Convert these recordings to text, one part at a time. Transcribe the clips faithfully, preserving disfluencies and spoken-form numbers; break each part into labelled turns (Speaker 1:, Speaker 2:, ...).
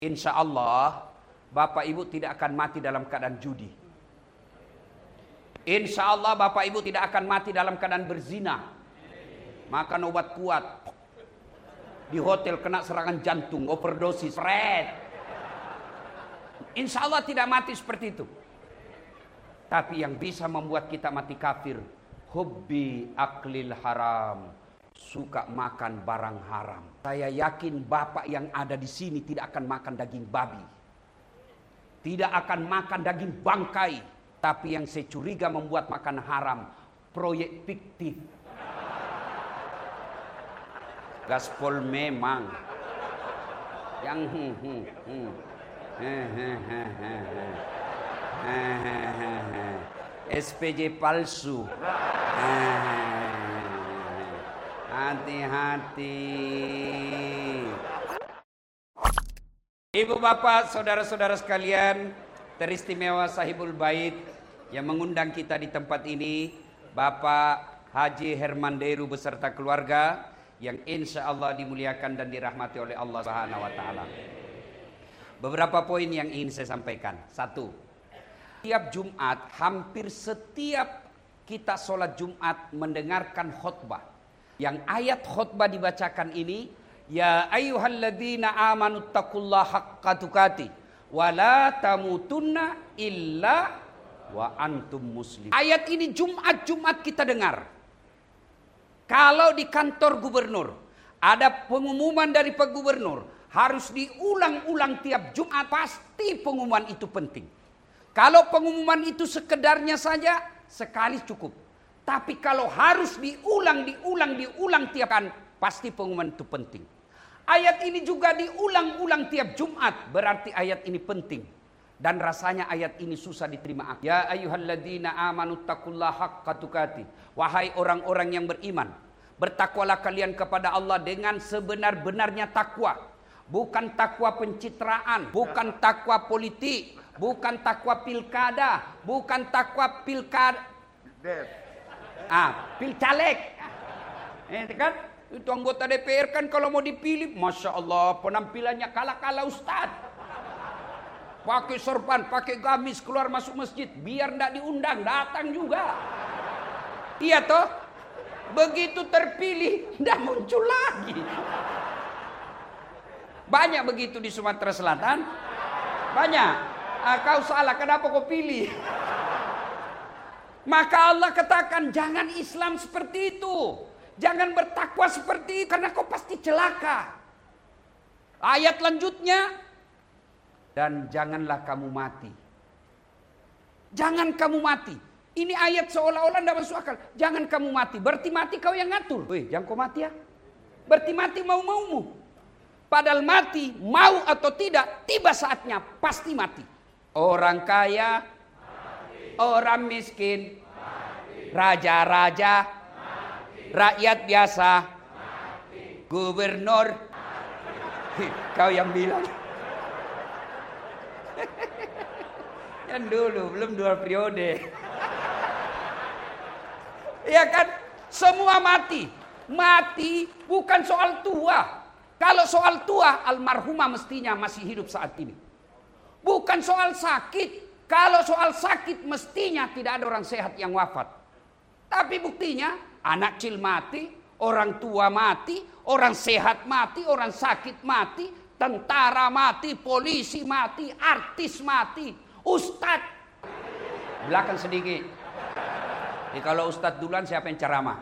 Speaker 1: Insya Allah Bapak Ibu tidak akan mati dalam keadaan judi. Insya Allah Bapak Ibu tidak akan mati dalam keadaan berzina, makan obat kuat, di hotel kena serangan jantung, overdosis, red. Insya Allah tidak mati seperti itu. Tapi yang bisa membuat kita mati kafir, hubbi aklil haram, suka makan barang haram. Saya yakin Bapak yang ada di sini tidak akan makan daging babi, tidak akan makan daging bangkai. Tapi yang saya curiga membuat makan haram, proyek fiktif. Gaspol memang. Yang hmm, hmm, hmm. S P J palsu. Hati-hati. Ibu bapak, saudara-saudara sekalian, teristimewa Sahibul Bait yang mengundang kita di tempat ini, Bapak Haji Herman Deru beserta keluarga yang insya Allah dimuliakan dan dirahmati oleh Allah Subhanahu wa Ta'ala. Beberapa poin yang ingin saya sampaikan. Satu, setiap Jumat, hampir setiap kita sholat Jumat mendengarkan khutbah. Yang ayat khutbah dibacakan ini, ya ayyuhalladzina amanu taqullaha haqqa tuqatih wala tamutunna illa wa antum muslim. Ayat ini Jumat-Jumat kita dengar. Kalau di kantor gubernur ada pengumuman dari Pak Gubernur, harus diulang-ulang tiap Jumat, pasti pengumuman itu penting. Kalau pengumuman itu sekedarnya saja, sekali cukup. Tapi kalau harus diulang, diulang, diulang tiap kan, pasti pengumuman itu penting. Ayat ini juga diulang-ulang tiap Jumat, berarti ayat ini penting. Dan rasanya ayat ini susah diterima. Ya ayyuhalladzina amanu taqullaha haqqa tuqatih. Wahai orang-orang yang beriman, bertakwalah kalian kepada Allah dengan sebenar-benarnya takwa. Bukan takwa pencitraan, bukan takwa politik, bukan takwa pilkada, bukan takwa pilkada. Ah, pilcaleg. Eh, kan? Itu anggota D P R kan kalau mau dipilih, Masya Allah penampilannya kalah-kalah Ustadz. Pakai sorban, pakai gamis, keluar masuk masjid. Biar tidak diundang, datang juga. Iya toh? Begitu terpilih, tidak muncul lagi. Banyak begitu di Sumatera Selatan. Banyak. Ah, kau salah, kenapa kau pilih? Maka Allah katakan, jangan Islam seperti itu. Jangan bertakwa seperti itu, karena kau pasti celaka. Ayat lanjutnya, dan janganlah kamu mati. Jangan kamu mati. Ini ayat seolah-olah tidak masuk akal. Jangan kamu mati. Berarti mati kau yang ngatur. Wih, jangan kau mati ya. Berarti mati mau-maumu. Padahal mati, mau atau tidak, tiba saatnya pasti mati. Orang kaya, mati. Orang miskin, mati. Raja-raja, mati. Rakyat biasa, mati. Gubernur, mati. Kau yang bilang. Yang dulu belum dua periode. Ya kan, semua mati. Mati bukan soal tua. Kalau soal tua, almarhumah mestinya masih hidup saat ini. Bukan soal sakit. Kalau soal sakit mestinya tidak ada orang sehat yang wafat. Tapi buktinya anak kecil mati, orang tua mati, orang sehat mati, orang sakit mati, tentara mati, polisi mati, artis mati, ustadz. Belakang sedikit. Jadi kalau ustadz duluan siapa yang ceramah?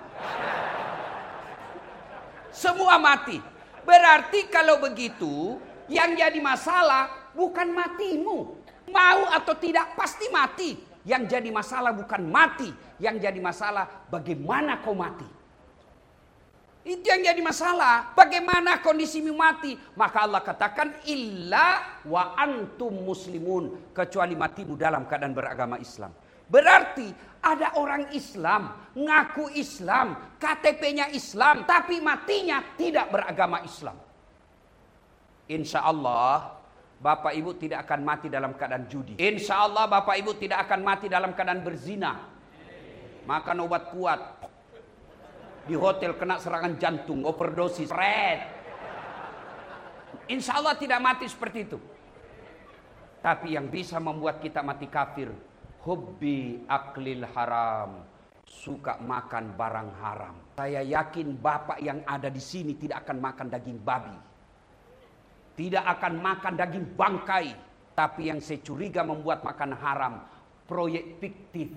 Speaker 1: Semua mati. Berarti kalau begitu, yang jadi masalah bukan matimu. Mau atau tidak pasti mati. Yang jadi masalah bukan mati. Yang jadi masalah bagaimana kau mati. Itu yang jadi masalah. Bagaimana kondisimu mati. Maka Allah katakan, illa wa antum muslimun. Kecuali matimu dalam keadaan beragama Islam. Berarti ada orang Islam, ngaku Islam, K T P-nya Islam, tapi matinya tidak beragama Islam. Insya Allah Bapak Ibu tidak akan mati dalam keadaan judi. Insya Allah Bapak Ibu tidak akan mati dalam keadaan berzina, makan obat kuat, di hotel kena serangan jantung, overdosis, red. Insya Allah tidak mati seperti itu. Tapi yang bisa membuat kita mati kafir, hubbi aklil haram, suka makan barang haram. Saya yakin bapak yang ada di sini tidak akan makan daging babi, tidak akan makan daging bangkai. Tapi yang saya curiga membuat makan haram, proyek fiktif.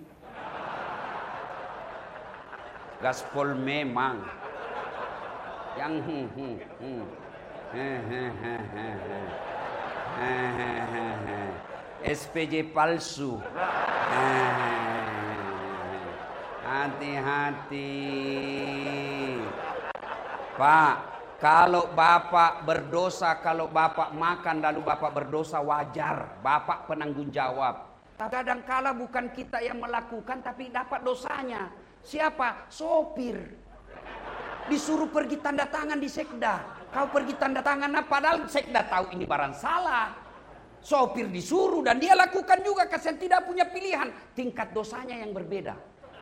Speaker 1: Gaspol memang yang hmm, hmm, hmm. S P J palsu. Hati-hati, Pak. Kalau bapak berdosa, kalau bapak makan lalu bapak berdosa, wajar. Bapak penanggung jawab. Kadang-kala bukan kita yang melakukan, tapi dapat dosanya. Siapa? Sopir. Disuruh pergi tanda tangan di sekda. Kau pergi tanda tangan, nah, padahal sekda tahu ini barang salah. Sopir disuruh dan dia lakukan juga karena tidak punya pilihan. Tingkat dosanya yang berbeda.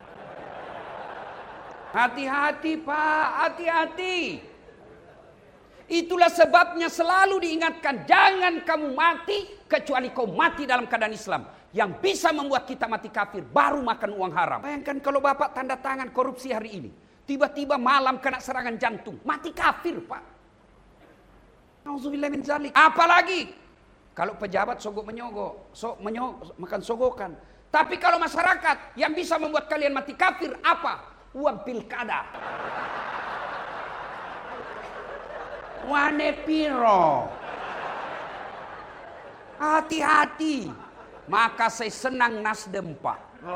Speaker 1: Hati-hati Pak, hati-hati. Itulah sebabnya selalu diingatkan, jangan kamu mati kecuali kau mati dalam keadaan Islam. Yang bisa membuat kita mati kafir baru makan uang haram. Bayangkan kalau bapak tanda tangan korupsi hari ini, tiba-tiba malam kena serangan jantung, mati kafir Pak. Nauzubillah min zalik. Apalagi kalau pejabat sogok menyogok, sok menyogok, makan sogokan. Tapi kalau masyarakat yang bisa membuat kalian mati kafir apa? Uang pilkada. Wane piro. Hati-hati. Maka saya senang Nasdem Pak.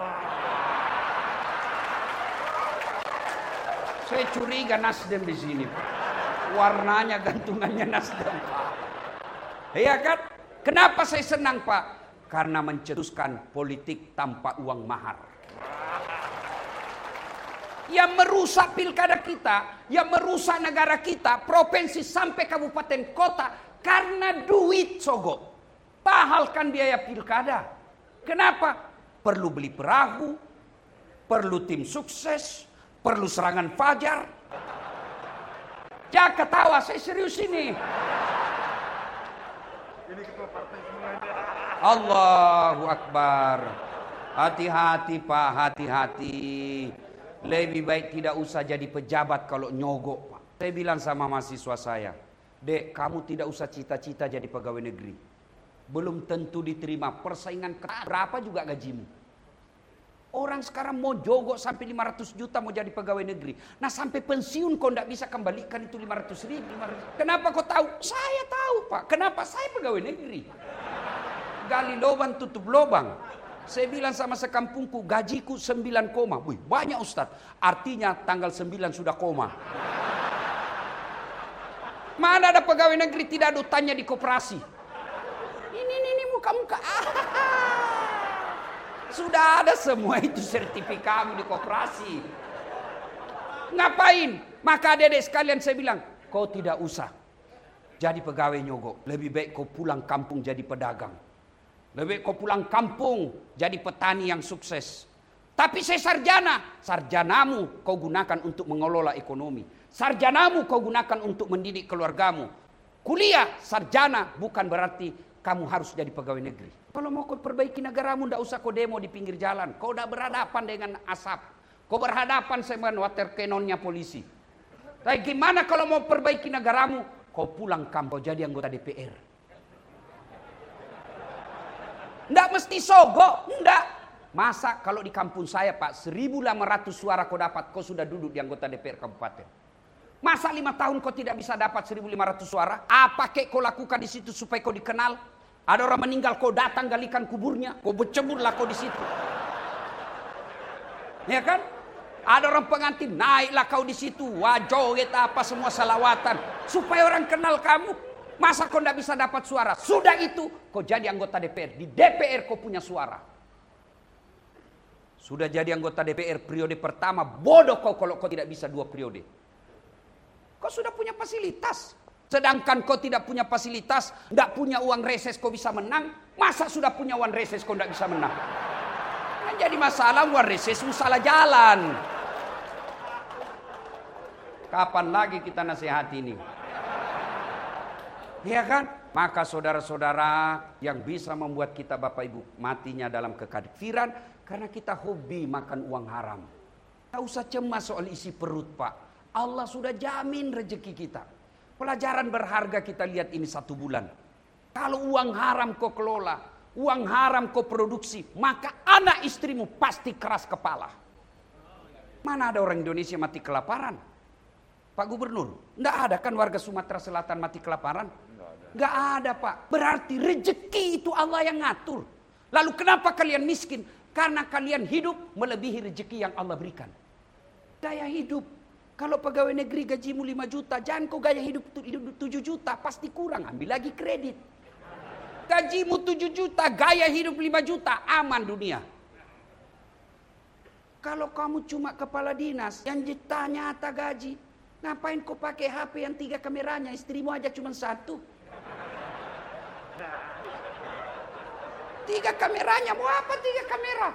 Speaker 1: Saya curiga Nasdem di sini Pak. Warnanya gantungannya Nasdem Pak. Iya kan? Kenapa saya senang Pak? Karena mencetuskan politik tanpa uang mahar. Yang merusak pilkada kita, yang merusak negara kita, provinsi sampai kabupaten kota, karena duit sogok. Pahalkan biaya pilkada. Kenapa? Perlu beli perahu, perlu tim sukses, perlu serangan fajar. Jangan ketawa, saya serius ini. Allahu Akbar. Hati-hati Pak, hati-hati. Lebih baik tidak usah jadi pejabat kalau nyogok Pak. Saya bilang sama mahasiswa saya, Dek, kamu tidak usah cita-cita jadi pegawai negeri. Belum tentu diterima, persaingan ketat, berapa juga gajimu. Orang sekarang mau jogok sampai lima ratus juta mau jadi pegawai negeri. Nah sampai pensiun kau tidak bisa kembalikan itu lima ratus ribu. Kenapa kau tahu? Saya tahu Pak. Kenapa? Saya pegawai negeri. Gali lubang tutup lubang. Saya bilang sama sekampungku, gajiku sembilan koma. Wih, banyak Ustadz. Artinya tanggal sembilan sudah koma. Mana ada pegawai negeri tidak ada utangnya di koperasi? Ini, ini, ini muka-muka. Sudah ada semua itu sertifikatmu di koperasi. Ngapain? Maka adik-adik sekalian saya bilang, kau tidak usah jadi pegawai nyogok. Lebih baik kau pulang kampung jadi pedagang. Lebih baik kau pulang kampung jadi petani yang sukses. Tapi saya sarjana. Sarjanamu kau gunakan untuk mengelola ekonomi. Sarjanamu kau gunakan untuk mendidik keluargamu. Kuliah, sarjana bukan berarti kamu harus jadi pegawai negeri. Kalau mau kau perbaiki negaramu, tidak usah kau demo di pinggir jalan. Kau udah berhadapan dengan asap. Kau berhadapan dengan water cannonnya polisi. Tapi gimana kalau mau perbaiki negaramu? Kau pulang kampung jadi anggota D P R. Tidak mesti sogok, tidak. Masa kalau di kampung saya Pak, seribu lima ratus suara kau dapat, kau sudah duduk di anggota D P R kabupaten. Masa lima tahun kau tidak bisa dapat seribu lima ratus suara? Apa kek kau lakukan di situ supaya kau dikenal? Ada orang meninggal, kau datang galikan kuburnya, kau berceburlah kau di situ. Ya kan? Ada orang pengantin, naiklah kau di situ, wajoget apa semua salawatan, supaya orang kenal kamu. Masa kau tidak bisa dapat suara? Sudah itu, kau jadi anggota D P R. Di D P R kau punya suara. Sudah jadi anggota D P R periode pertama, bodoh kau kalau kau tidak bisa dua periode. Kau sudah punya fasilitas. Sedangkan kau tidak punya fasilitas, tidak punya uang reses kau bisa menang. Masa sudah punya uang reses kau tidak bisa menang? Kan jadi masalah uang reses, salah jalan. Kapan lagi kita nasihati ini? Ya kan? Maka saudara-saudara yang bisa membuat kita Bapak Ibu matinya dalam kekafiran karena kita hobi makan uang haram. Tak usah cemas soal isi perut Pak. Allah sudah jamin rezeki kita. Pelajaran berharga kita lihat ini satu bulan. Kalau uang haram kau kelola, uang haram kau produksi, maka anak istrimu pasti keras kepala. Mana ada orang Indonesia mati kelaparan? Pak Gubernur, enggak ada kan warga Sumatera Selatan mati kelaparan? Enggak ada Pak. Berarti rezeki itu Allah yang ngatur. Lalu kenapa kalian miskin? Karena kalian hidup melebihi rezeki yang Allah berikan. Gaya hidup. Kalau pegawai negeri gajimu lima juta, jangan kau gaya hidup tujuh juta, pasti kurang. Ambil lagi kredit. Gajimu tujuh juta, gaya hidup lima juta, aman dunia. Kalau kamu cuma kepala dinas, yang juta nyata gaji, ngapain kau pakai H P yang tiga kameranya, istrimu aja cuma satu. Tiga kameranya, mau apa tiga kamera?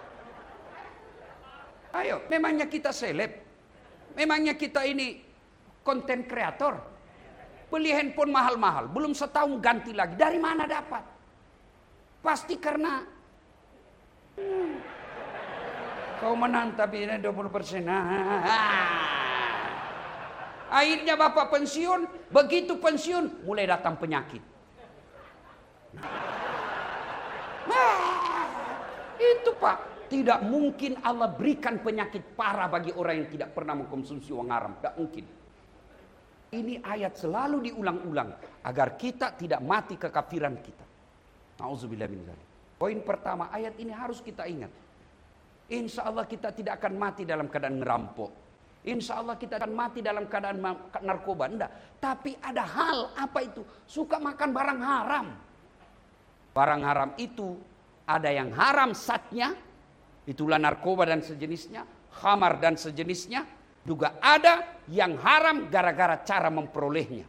Speaker 1: Ayo, memangnya kita seleb? Memangnya kita ini konten kreator? Beli handphone mahal-mahal, belum setahun ganti lagi. Dari mana dapat? Pasti karena hmm, kau menang tapi ini dua puluh persen. Akhirnya bapak pensiun, begitu pensiun mulai datang penyakit. Nah, itu Pak, tidak mungkin Allah berikan penyakit parah bagi orang yang tidak pernah mengkonsumsi uang haram. Tidak mungkin. Ini ayat selalu diulang-ulang agar kita tidak mati kekafiran kita. Nauzubillah min dzalik. Poin pertama, ayat ini harus kita ingat. Insya Allah kita tidak akan mati dalam keadaan ngerampok. Insya Allah kita akan mati dalam keadaan narkoba. Enggak. Tapi ada hal, apa itu? Suka makan barang haram. Barang haram itu ada yang haram zatnya, itulah narkoba dan sejenisnya, khamar dan sejenisnya. Juga ada yang haram gara-gara cara memperolehnya.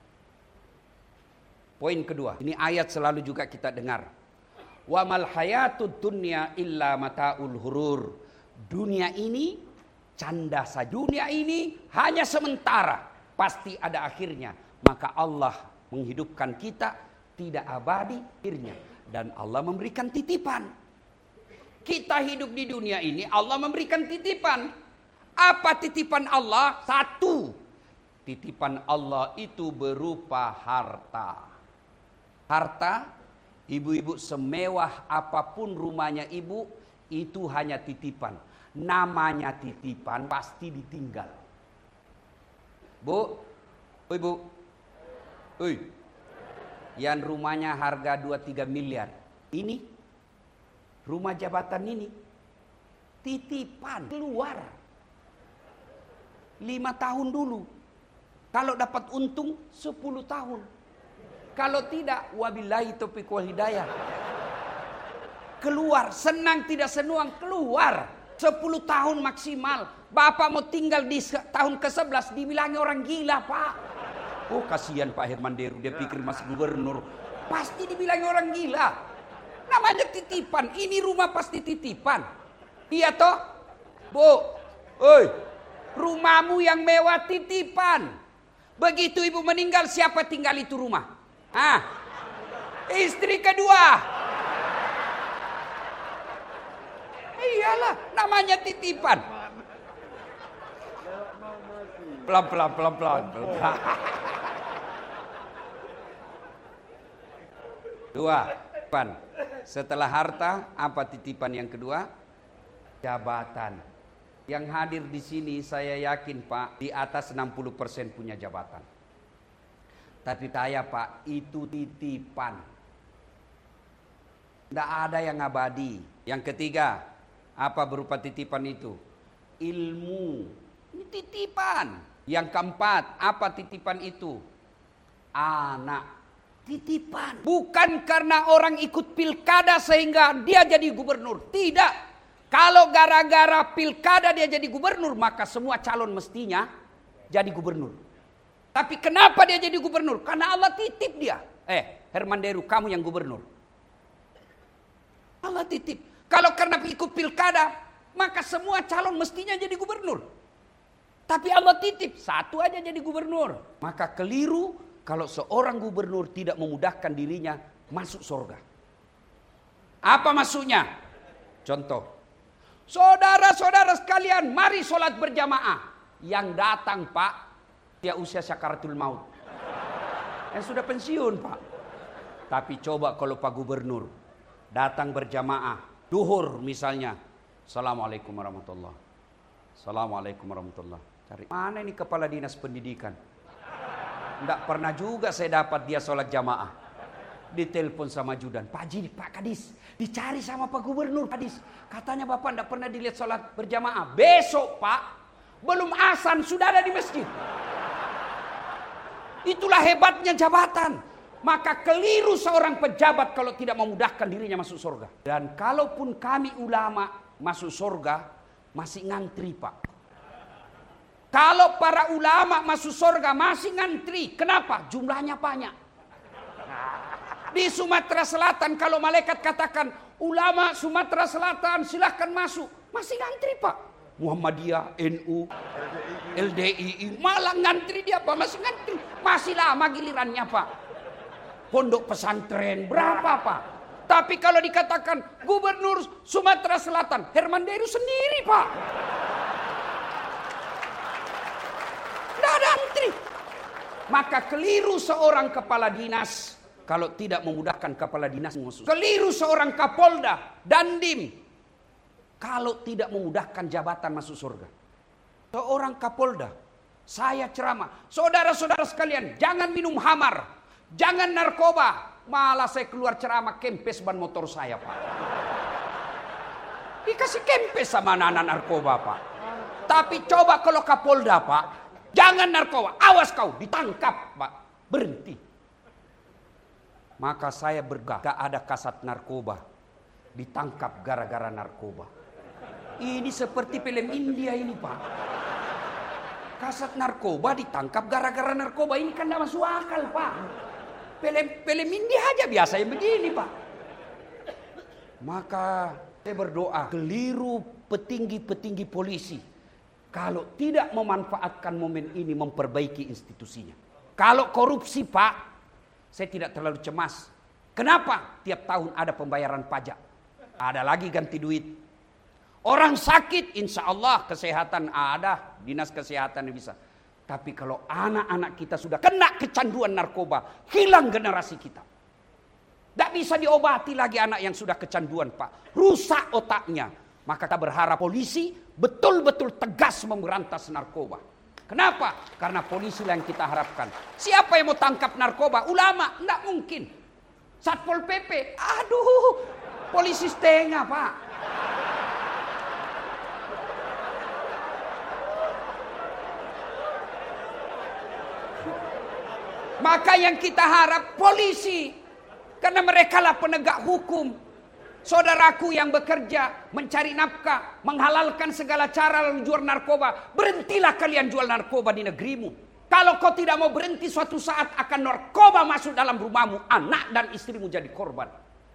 Speaker 1: Poin kedua, ini ayat selalu juga kita dengar. Wa mal hayatud dunya illa mataul hurur. Dunia ini canda saja. Dunia ini hanya sementara, pasti ada akhirnya. Maka Allah menghidupkan kita tidak abadi akhirnya, dan Allah memberikan titipan. Kita hidup di dunia ini, Allah memberikan titipan. Apa titipan Allah? Satu, titipan Allah itu berupa harta. Harta, ibu-ibu semewah apapun rumahnya ibu, itu hanya titipan. Namanya titipan pasti ditinggal. Bu, ibu, ui, yang rumahnya harga dua tiga miliar, ini rumah jabatan ini titipan, keluar lima tahun dulu. Kalau dapat untung sepuluh tahun. Kalau tidak, wabillahi taufiq wal hidayah. Keluar, senang tidak senang, keluar. sepuluh tahun maksimal. Bapak mau tinggal di tahun ke sebelas, dibilangi orang gila Pak. Oh kasihan Pak Hermanderu, dia pikir masih gubernur. Pasti dibilangi orang gila. Namanya titipan, ini rumah pasti titipan. Iya toh? Bu, oi, rumahmu yang mewah titipan. Begitu ibu meninggal, siapa tinggal itu rumah? Ah, istri kedua. Iyalah, namanya titipan. Pelan-pelan, pelan-pelan. Dua, titipan. Setelah harta, apa titipan yang kedua? Jabatan. Yang hadir di sini saya yakin Pak, di atas enam puluh persen punya jabatan. Tapi saya Pak, itu titipan. Tidak ada yang abadi. Yang ketiga, apa berupa titipan itu? Ilmu. Ini titipan. Yang keempat, apa titipan itu? Anak. Titipan. Bukan karena orang ikut pilkada sehingga dia jadi gubernur. Tidak. Kalau gara-gara pilkada dia jadi gubernur, maka semua calon mestinya jadi gubernur. Tapi kenapa dia jadi gubernur? Karena Allah titip dia. Eh, Hermanderu, kamu yang gubernur. Allah titip. Kalau karena ikut pilkada, maka semua calon mestinya jadi gubernur. Tapi Allah titip, satu aja jadi gubernur. Maka keliru kalau seorang gubernur tidak memudahkan dirinya masuk surga. Apa maksudnya? Contoh, saudara-saudara sekalian, mari sholat berjamaah. Yang datang Pak, dia usia sakaratul maut, yang sudah pensiun Pak. Tapi coba kalau Pak Gubernur datang berjamaah, duhur misalnya, Assalamualaikum warahmatullahi wabarakatuh. Assalamualaikum warahmatullahi wabarakatuh. Cari mana ini kepala dinas pendidikan? Tidak pernah juga saya dapat dia sholat jamaah. Ditelepon sama ajudan, Pak Haji, Pak Kadis, dicari sama Pak Gubernur Kadis. Katanya Bapak tidak pernah dilihat sholat berjamaah. Besok Pak, belum azan sudah ada di masjid. Itulah hebatnya jabatan. Maka keliru seorang pejabat kalau tidak memudahkan dirinya masuk surga. Dan kalaupun kami ulama masuk surga, masih ngantri Pak. Kalau para ulama masuk surga masih ngantri. Kenapa? Jumlahnya banyak. Di Sumatera Selatan kalau malaikat katakan, ulama Sumatera Selatan silahkan masuk, masih ngantri Pak. Muhammadiyah, N U, L D I I, malah ngantri dia Pak, masih ngantri. Masih lama gilirannya Pak. Pondok pesantren berapa Pak? Tapi kalau dikatakan Gubernur Sumatera Selatan, Herman Deru sendiri Pak. Tidak ada antri. Maka keliru seorang kepala dinas kalau tidak memudahkan kepala dinas masuk. Keliru seorang Kapolda, Dandim, kalau tidak memudahkan jabatan masuk surga. Seorang Kapolda, saya ceramah, saudara-saudara sekalian, jangan minum hamar, jangan narkoba. Malah saya keluar ceramah kempes ban motor saya Pak. Dikasih kempes sama anak-anak narkoba Pak. Tapi coba kalau Kapolda Pak, jangan narkoba, awas kau, ditangkap Pak, berhenti. Maka saya bergah, gak ada kasat narkoba ditangkap gara-gara narkoba. Ini seperti film India ini Pak. Kasat narkoba ditangkap gara-gara narkoba, ini kan gak masuk akal Pak. Film, film India aja biasa yang begini Pak. Maka saya berdoa, keliru petinggi-petinggi polisi kalau tidak memanfaatkan momen ini memperbaiki institusinya. Kalau korupsi Pak, saya tidak terlalu cemas. Kenapa? Tiap tahun ada pembayaran pajak. Ada lagi ganti duit. Orang sakit, insya Allah kesehatan ada. Dinas kesehatan bisa. Tapi kalau anak-anak kita sudah kena kecanduan narkoba, hilang generasi kita. Tidak bisa diobati lagi anak yang sudah kecanduan Pak. Rusak otaknya. Maka kita berharap polisi betul-betul tegas memberantas narkoba. Kenapa? Karena polisi lah yang kita harapkan. Siapa yang mau tangkap narkoba? Ulama? Tidak mungkin. Satpol P P? Aduh, polisi setengah Pak. Maka yang kita harap polisi. Karena mereka lah penegak hukum. Saudaraku yang bekerja, mencari nafkah, menghalalkan segala cara lalu jual narkoba. Berhentilah kalian jual narkoba di negerimu. Kalau kau tidak mau berhenti, suatu saat akan narkoba masuk dalam rumahmu. Anak dan istrimu jadi korban.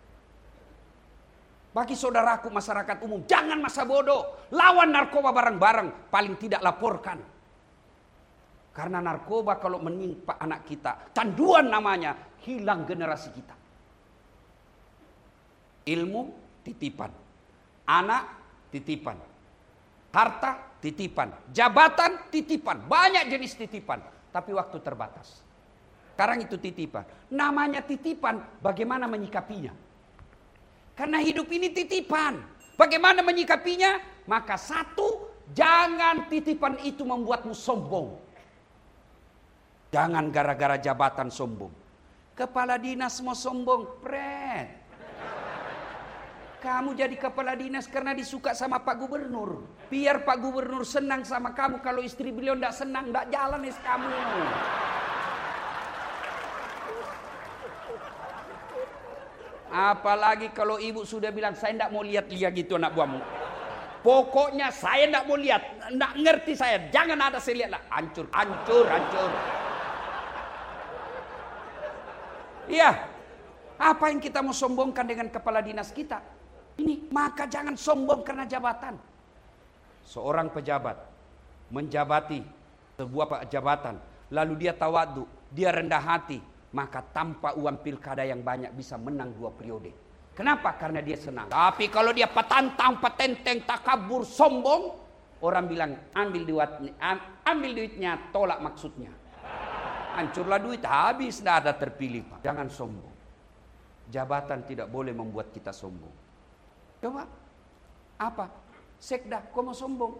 Speaker 1: Bagi saudaraku masyarakat umum, jangan masa bodoh. Lawan narkoba bareng-bareng, paling tidak laporkan. Karena narkoba kalau menimpa anak kita, canduan namanya, hilang generasi kita. Ilmu titipan, anak titipan, harta titipan, jabatan titipan, banyak jenis titipan, tapi waktu terbatas. Sekarang itu titipan, namanya titipan, bagaimana menyikapinya? Karena hidup ini titipan, bagaimana menyikapinya? Maka satu, jangan titipan itu membuatmu sombong. Jangan gara-gara jabatan sombong. Kepala dinas mau sombong, pret. Kamu jadi kepala dinas karena disuka sama Pak Gubernur. Biar Pak Gubernur senang sama kamu. Kalau istri beliau tidak senang, tidak jalan es kamu. Apalagi kalau ibu sudah bilang, saya tidak mau lihat-lihat gitu anak buahmu. Pokoknya saya tidak mau lihat. Tidak ngerti saya. Jangan ada saya lihat lah. Hancur, hancur, hancur. Iya. Apa yang kita mau sombongkan dengan kepala dinas kita? Ini, maka jangan sombong karena jabatan. Seorang pejabat menjabati sebuah jabatan, lalu dia tawadhu, dia rendah hati, maka tanpa uang pilkada yang banyak bisa menang dua periode. Kenapa? Karena dia senang. Tapi kalau dia petantang, petenteng, takabur, sombong, orang bilang ambil duit, ambil duitnya, tolak maksudnya. Hancurlah duit, habis, tidak ada terpilih. Pak. Jangan sombong. Jabatan tidak boleh membuat kita sombong. Coba, apa? Sekda, kau mau sombong?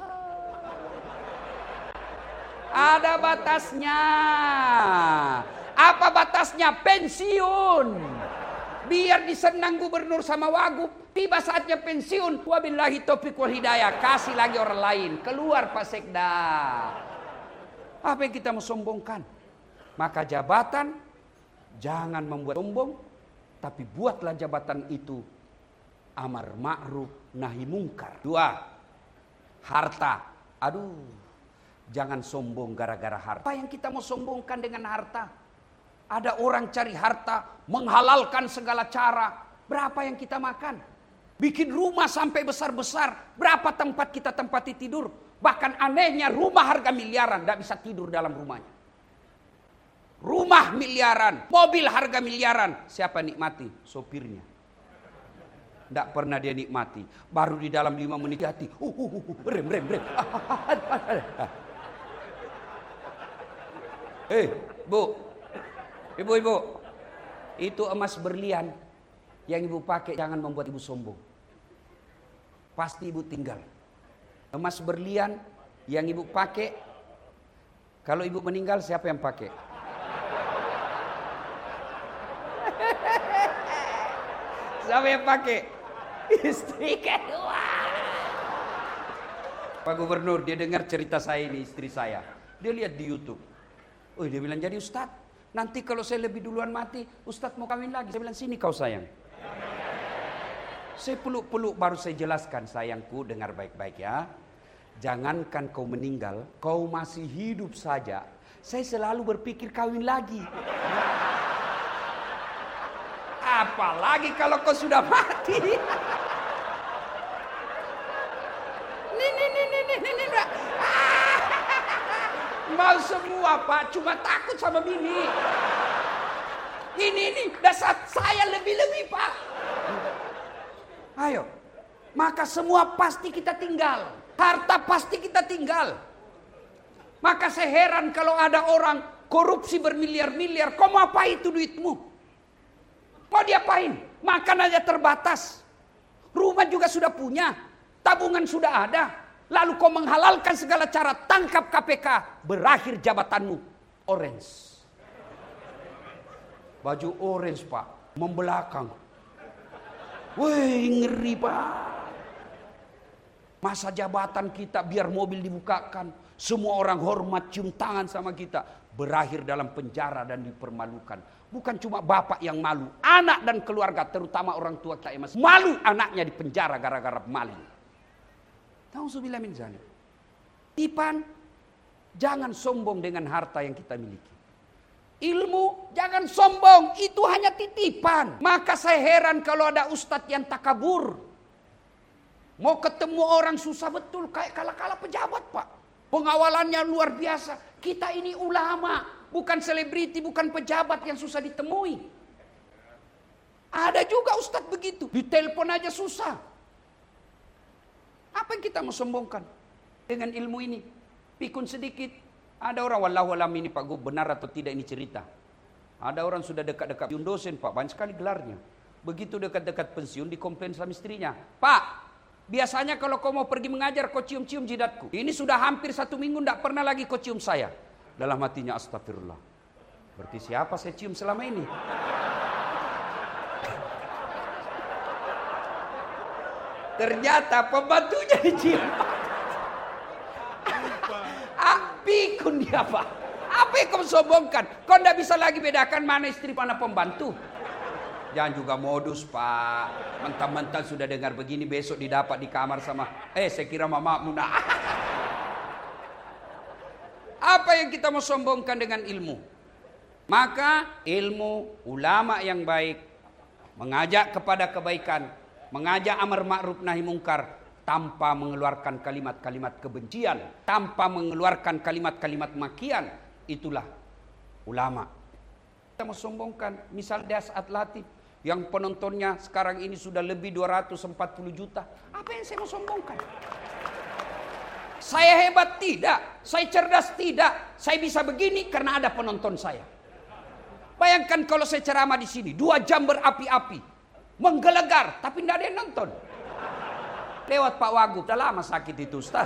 Speaker 1: Ada batasnya. Apa batasnya? Pensiun. Biar disenang gubernur sama wagub. Tiba saatnya pensiun. Wabillahi taufiq wal hidayah. Kasih lagi orang lain. Keluar Pak Sekda. Apa yang kita mau sombongkan? Maka jabatan jangan membuat sombong. Tapi buatlah jabatan itu amar ma'ruf nahi mungkar. Dua, harta. Aduh. Jangan sombong gara-gara harta. Apa yang kita mau sombongkan dengan harta? Ada orang cari harta, menghalalkan segala cara. Berapa yang kita makan? Bikin rumah sampai besar-besar. Berapa tempat kita tempati tidur? Bahkan anehnya rumah harga miliaran, tidak bisa tidur dalam rumahnya. Rumah miliaran, mobil harga miliaran. Siapa nikmati? Sopirnya. Tidak pernah dia nikmati. Baru di dalam lima menit hati. Uh, uh, uh, rem, rem, rem. Eh, Bu, ibu-ibu, itu emas berlian yang ibu pakai jangan membuat ibu sombong. Pasti ibu tinggal. Emas berlian yang ibu pakai, kalau ibu meninggal siapa yang pakai? Siapa yang pakai? Istri kedua. Pak Gubernur, dia dengar cerita saya ini, istri saya. Dia lihat di YouTube. Oh, dia bilang, jadi Ustadz, nanti kalau saya lebih duluan mati, Ustadz mau kawin lagi. Saya bilang, sini kau sayang. Saya peluk-peluk baru saya jelaskan, sayangku dengar baik-baik ya. Jangankan kau meninggal, kau masih hidup saja. Saya selalu berpikir kawin lagi. Apalagi kalau kau sudah mati. Nih, nih, nih, nih, nih, nih, nih. Mau semua Pak, cuma takut sama bini. Ini, ini, dasar saya lebih-lebih Pak. Ayo, maka semua pasti kita tinggal. Harta pasti kita tinggal. Maka saya heran kalau ada orang korupsi bermiliar-miliar. Kau mau apa itu duitmu? Mau diapain? Makan aja terbatas. Rumah juga sudah punya. Tabungan sudah ada. Lalu kau menghalalkan segala cara, tangkap K P K, berakhir jabatanmu orange. Baju orange Pak, membelakang. Wih, ngeri Pak. Masa jabatan kita biar mobil dibukakan, semua orang hormat cium tangan sama kita, berakhir dalam penjara dan dipermalukan. Bukan cuma bapak yang malu, anak dan keluarga, terutama orang tua kita yang masih malu anaknya di penjara gara-gara maling. Nauzubillah min dzalik. Tipan, jangan sombong dengan harta yang kita miliki. Ilmu, jangan sombong, itu hanya titipan. Maka saya heran kalau ada ustadz yang takabur. Mau ketemu orang susah betul, kayak kala-kala pejabat Pak. Pengawalannya luar biasa. Kita ini ulama, bukan selebriti, bukan pejabat yang susah ditemui. Ada juga ustadz begitu, ditelepon aja susah. Apa yang kita mau sombongkan dengan ilmu ini? Pikun sedikit. Ada orang, wallahu alam ini Pak Gub, benar atau tidak ini cerita. Ada orang sudah dekat-dekat pensiun dosen Pak, banyak sekali gelarnya. Begitu dekat-dekat pensiun dikomplain sama istrinya. Pak, biasanya kalau kau mau pergi mengajar kau cium-cium jidatku. Ini sudah hampir satu minggu tidak pernah lagi kau cium saya. Dalam hatinya astagfirullah. Berarti siapa saya cium selama ini? Ternyata pembantunya dicium. Ah, pikun dia Pak. Apa yang kau sombongkan? Kau tidak bisa lagi bedakan mana istri mana pembantu. Jangan juga modus Pak. Mentang-mentang sudah dengar begini besok didapat di kamar sama. Eh saya kira mamamu nak. Apa yang kita mau sombongkan dengan ilmu? Maka ilmu ulama yang baik mengajak kepada kebaikan, mengajak amar ma'ruf nahi mungkar tanpa mengeluarkan kalimat-kalimat kebencian, tanpa mengeluarkan kalimat-kalimat makian. Itulah ulama. Kita mau sombongkan, misal Das Atlatif yang penontonnya sekarang ini sudah lebih dua ratus empat puluh juta. Apa yang saya mau sombongkan? Saya hebat tidak, saya cerdas tidak, saya bisa begini karena ada penonton saya. Bayangkan kalau saya ceramah di sini dua jam berapi-api, menggelegar, tapi tidak ada yang nonton. Lewat Pak Wagub, udah lama sakit itu Ustaz.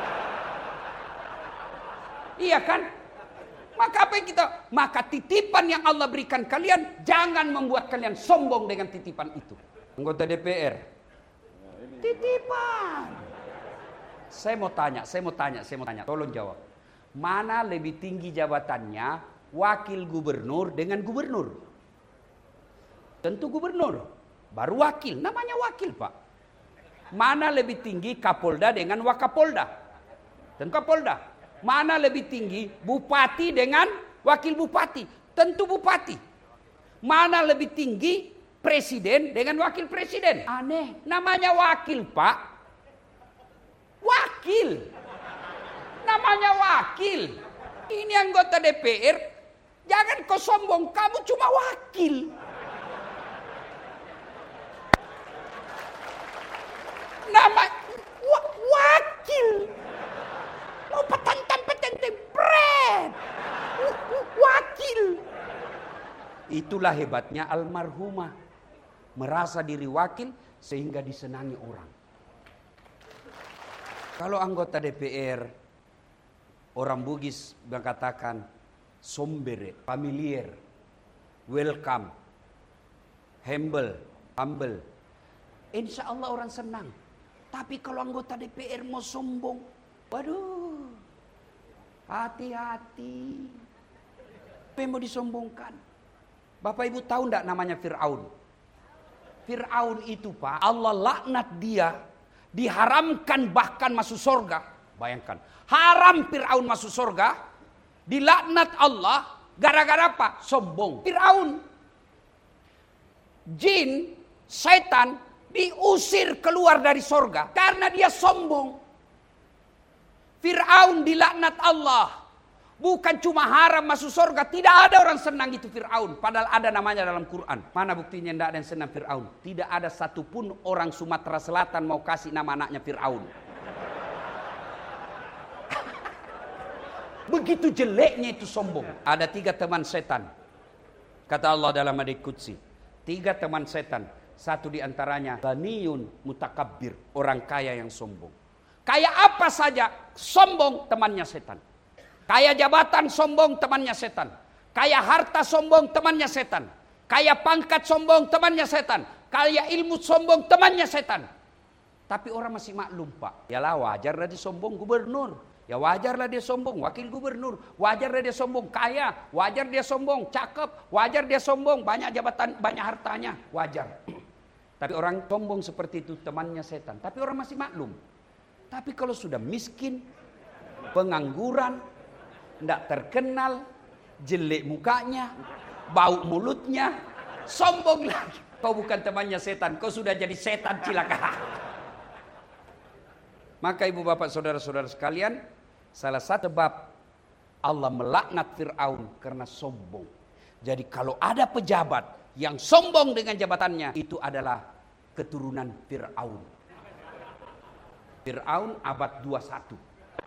Speaker 1: Iya kan? Maka apa yang kita, maka titipan yang Allah berikan kalian, jangan membuat kalian sombong dengan titipan itu. Anggota D P R, titipan. Saya mau tanya, saya mau tanya, saya mau tanya, tolong jawab. Mana lebih tinggi jabatannya wakil gubernur dengan gubernur? Tentu gubernur, baru wakil, namanya wakil Pak. Mana lebih tinggi Kapolda dengan Wakapolda? Tentu Kapolda. Mana lebih tinggi bupati dengan wakil bupati? Tentu bupati. Mana lebih tinggi presiden dengan wakil presiden? Aneh, namanya wakil Pak. Wakil. Namanya wakil. Ini anggota D P R. Jangan kau sombong, kamu cuma wakil. Nama wa, wakil. Mau petantan petantan pret. Wakil. Itulah hebatnya almarhumah. Merasa diri wakil sehingga disenangi orang. Kalau anggota D P R, orang Bugis mengatakan sombere, familiar, welcome, humble, humble. Insya Allah orang senang. Tapi kalau anggota D P R mau sombong, waduh, hati-hati. Apa yang mau disombongkan? Bapak Ibu tahu enggak namanya Fir'aun? Fir'aun itu Pak, Allah laknat dia. Diharamkan bahkan masuk surga. Bayangkan, haram Fir'aun masuk surga. Dilaknat Allah gara-gara apa? Sombong. Fir'aun, jin, setan diusir keluar dari surga karena dia sombong. Fir'aun dilaknat Allah. Bukan cuma haram masuk surga, tidak ada orang senang itu Fir'aun. Padahal ada namanya dalam Quran. Mana buktinya tidak ada yang senang Fir'aun? Tidak ada satupun orang Sumatera Selatan mau kasih nama anaknya Fir'aun. Begitu jeleknya itu sombong. Ada tiga teman setan. Kata Allah dalam hadits qudsi. Tiga teman setan. Satu diantaranya ghaniyun mutakabbir. Orang kaya yang sombong. Kaya apa saja sombong temannya setan. Kaya jabatan sombong temannya setan. Kaya harta sombong temannya setan. Kaya pangkat sombong temannya setan. Kaya ilmu sombong temannya setan. Tapi orang masih maklum Pak. Yalah wajarlah dia sombong gubernur. Ya wajarlah dia sombong wakil gubernur. Wajarlah dia sombong kaya. Wajar dia sombong cakep. Wajar dia sombong banyak jabatan, banyak hartanya. Wajar. Tapi orang sombong seperti itu temannya setan. Tapi orang masih maklum. Tapi kalau sudah miskin, pengangguran, tidak terkenal, jelek mukanya, bau mulutnya, sombong lagi. Kau bukan temannya setan, kau sudah jadi setan cilaka. Maka ibu bapak saudara-saudara sekalian, salah satu sebab Allah melaknat Fir'aun karena sombong. Jadi kalau ada pejabat yang sombong dengan jabatannya, itu adalah keturunan Fir'aun. Fir'aun abad dua puluh satu.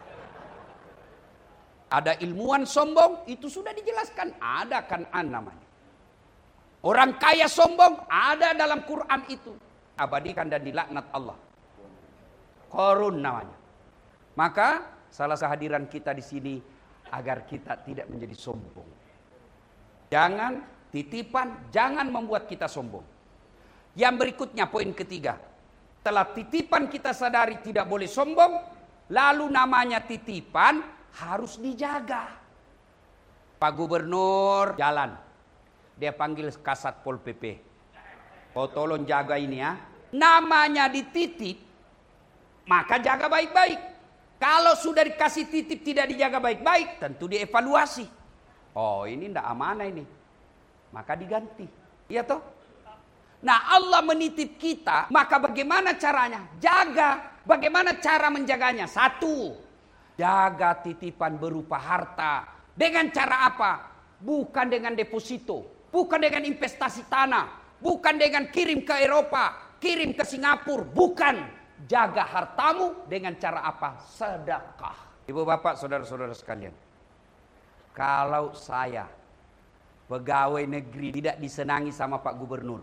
Speaker 1: Ada ilmuwan sombong, itu sudah dijelaskan. Ada Kan'an namanya. Orang kaya sombong, ada dalam Quran itu. Abadikan dan dilaknat Allah. Qarun namanya. Maka salah kehadiran kita di sini agar kita tidak menjadi sombong. Jangan titipan, jangan membuat kita sombong. Yang berikutnya poin ketiga. Setelah titipan kita sadari tidak boleh sombong, lalu namanya titipan harus dijaga. Pak Gubernur jalan, dia panggil Kasat Pol P P. Oh tolong jaga ini ya. Namanya dititip, maka jaga baik-baik. Kalau sudah dikasih titip tidak dijaga baik-baik, tentu dievaluasi. Oh ini tidak amanah ini, maka diganti. Iya toh? Nah Allah menitip kita, maka bagaimana caranya? Jaga. Bagaimana cara menjaganya? Satu, jaga titipan berupa harta. Dengan cara apa? bukan dengan deposito, bukan dengan investasi tanah, bukan dengan kirim ke Eropa, kirim ke Singapura, bukan. Jaga hartamu dengan cara apa? Sedekah. Ibu bapak, saudara-saudara sekalian, kalau saya pegawai negeri tidak disenangi sama Pak Gubernur,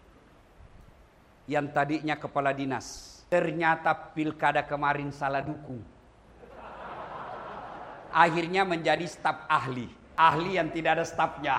Speaker 1: yang tadinya kepala dinas, ternyata pilkada kemarin salah dukung, akhirnya menjadi staf ahli, ahli yang tidak ada stafnya.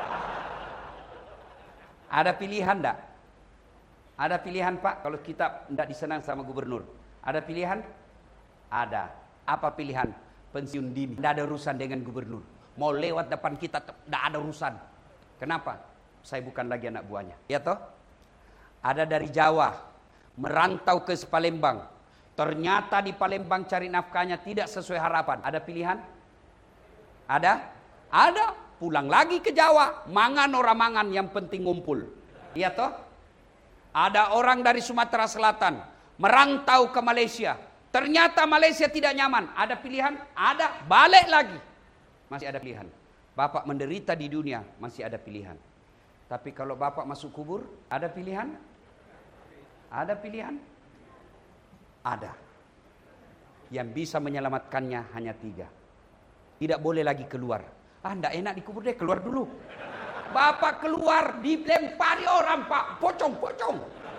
Speaker 1: Ada pilihan enggak? Ada pilihan Pak, kalau kita tidak disenang sama gubernur. Ada pilihan? Ada. Apa pilihan? Pensiun dini. Tidak ada urusan dengan gubernur. Mau lewat depan kita, tidak ada urusan. Kenapa? Saya bukan lagi anak buahnya. Ya toh? Ada dari Jawa, merantau ke Palembang. Ternyata di Palembang cari nafkahnya tidak sesuai harapan. Ada pilihan? Ada? Ada. Pulang lagi ke Jawa. Mangan orang mangan, yang penting ngumpul. Ya toh? Ada orang dari Sumatera Selatan merantau ke Malaysia. Ternyata Malaysia tidak nyaman. Ada pilihan? Ada. Balik lagi. Masih ada pilihan. Bapak menderita di dunia, masih ada pilihan. Tapi kalau bapak masuk kubur, ada pilihan? Ada pilihan? Ada. Yang bisa menyelamatkannya hanya tiga. Tidak boleh lagi keluar. Ah, enggak enak di kubur deh, keluar dulu. Bapak keluar, dilempari orang Pak, pocong-pocong.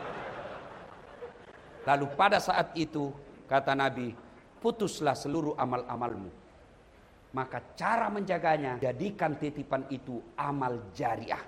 Speaker 1: Lalu pada saat itu, kata Nabi, putuslah seluruh amal-amalmu. Maka cara menjaganya, jadikan titipan itu amal jariah.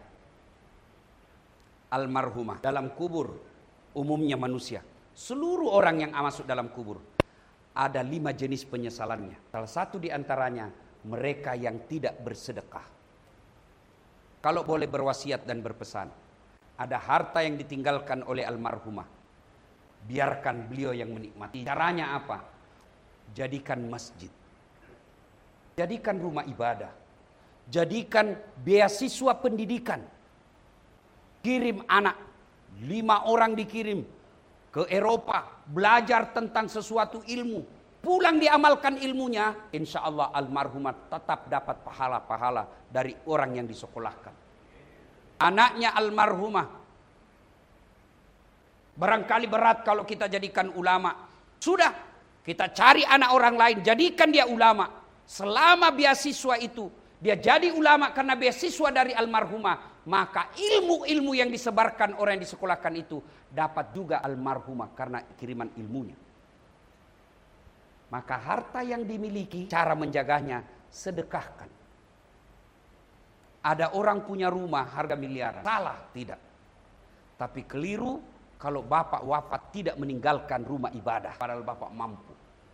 Speaker 1: Almarhumah, dalam kubur, umumnya manusia. Seluruh orang yang masuk dalam kubur, ada lima jenis penyesalannya. Salah satu di antaranya, mereka yang tidak bersedekah. Kalau boleh berwasiat dan berpesan, ada harta yang ditinggalkan oleh almarhumah, biarkan beliau yang menikmati. Caranya apa? Jadikan masjid, jadikan rumah ibadah, jadikan beasiswa pendidikan. Kirim anak, lima orang dikirim ke Eropa, belajar tentang sesuatu ilmu. Pulang diamalkan ilmunya, insya Allah almarhumah tetap dapat pahala-pahala dari orang yang disekolahkan. Anaknya almarhumah, barangkali berat kalau kita jadikan ulama. Sudah, kita cari anak orang lain, jadikan dia ulama. Selama beasiswa itu, dia jadi ulama karena beasiswa dari almarhumah. Maka ilmu-ilmu yang disebarkan orang yang disekolahkan itu dapat juga almarhumah karena kiriman ilmunya. Maka harta yang dimiliki, cara menjaganya, sedekahkan. Ada orang punya rumah harga miliaran. Salah? Tidak. Tapi keliru kalau bapak wafat tidak meninggalkan rumah ibadah. Padahal bapak mampu.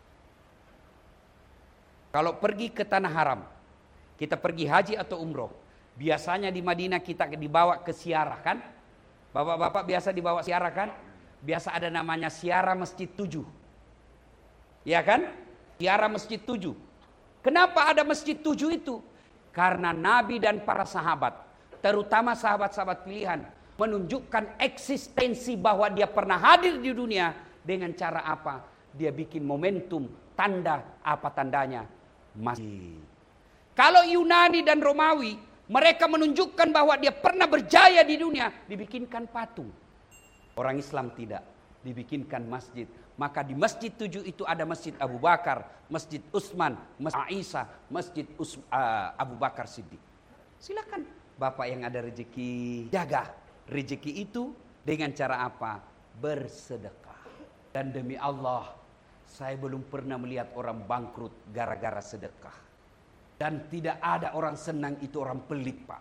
Speaker 1: Kalau pergi ke tanah haram, kita pergi haji atau umroh. Biasanya di Madinah kita dibawa ke ziarah kan? Bapak-bapak biasa dibawa ziarah kan? Biasa ada namanya ziarah Masjid Tujuh. Ya kan? Ziarah Masjid Tujuh. Kenapa ada Masjid Tujuh itu? Karena Nabi dan para sahabat, terutama sahabat-sahabat pilihan, menunjukkan eksistensi bahwa dia pernah hadir di dunia dengan cara apa? Dia bikin momentum, tanda, apa tandanya? Masjid. Kalau Yunani dan Romawi, mereka menunjukkan bahwa dia pernah berjaya di dunia, dibikinkan patung. Orang Islam tidak, dibikinkan masjid. Maka di Masjid Tujuh itu ada Masjid Abu Bakar, Masjid Utsman, Masjid Aisyah, Masjid Us, uh, Abu Bakar Siddiq. Silakan bapak yang ada rezeki, jaga rezeki itu dengan cara apa? Bersedekah. Dan demi Allah, saya belum pernah melihat orang bangkrut gara-gara sedekah. Dan tidak ada orang senang itu orang pelit, Pak.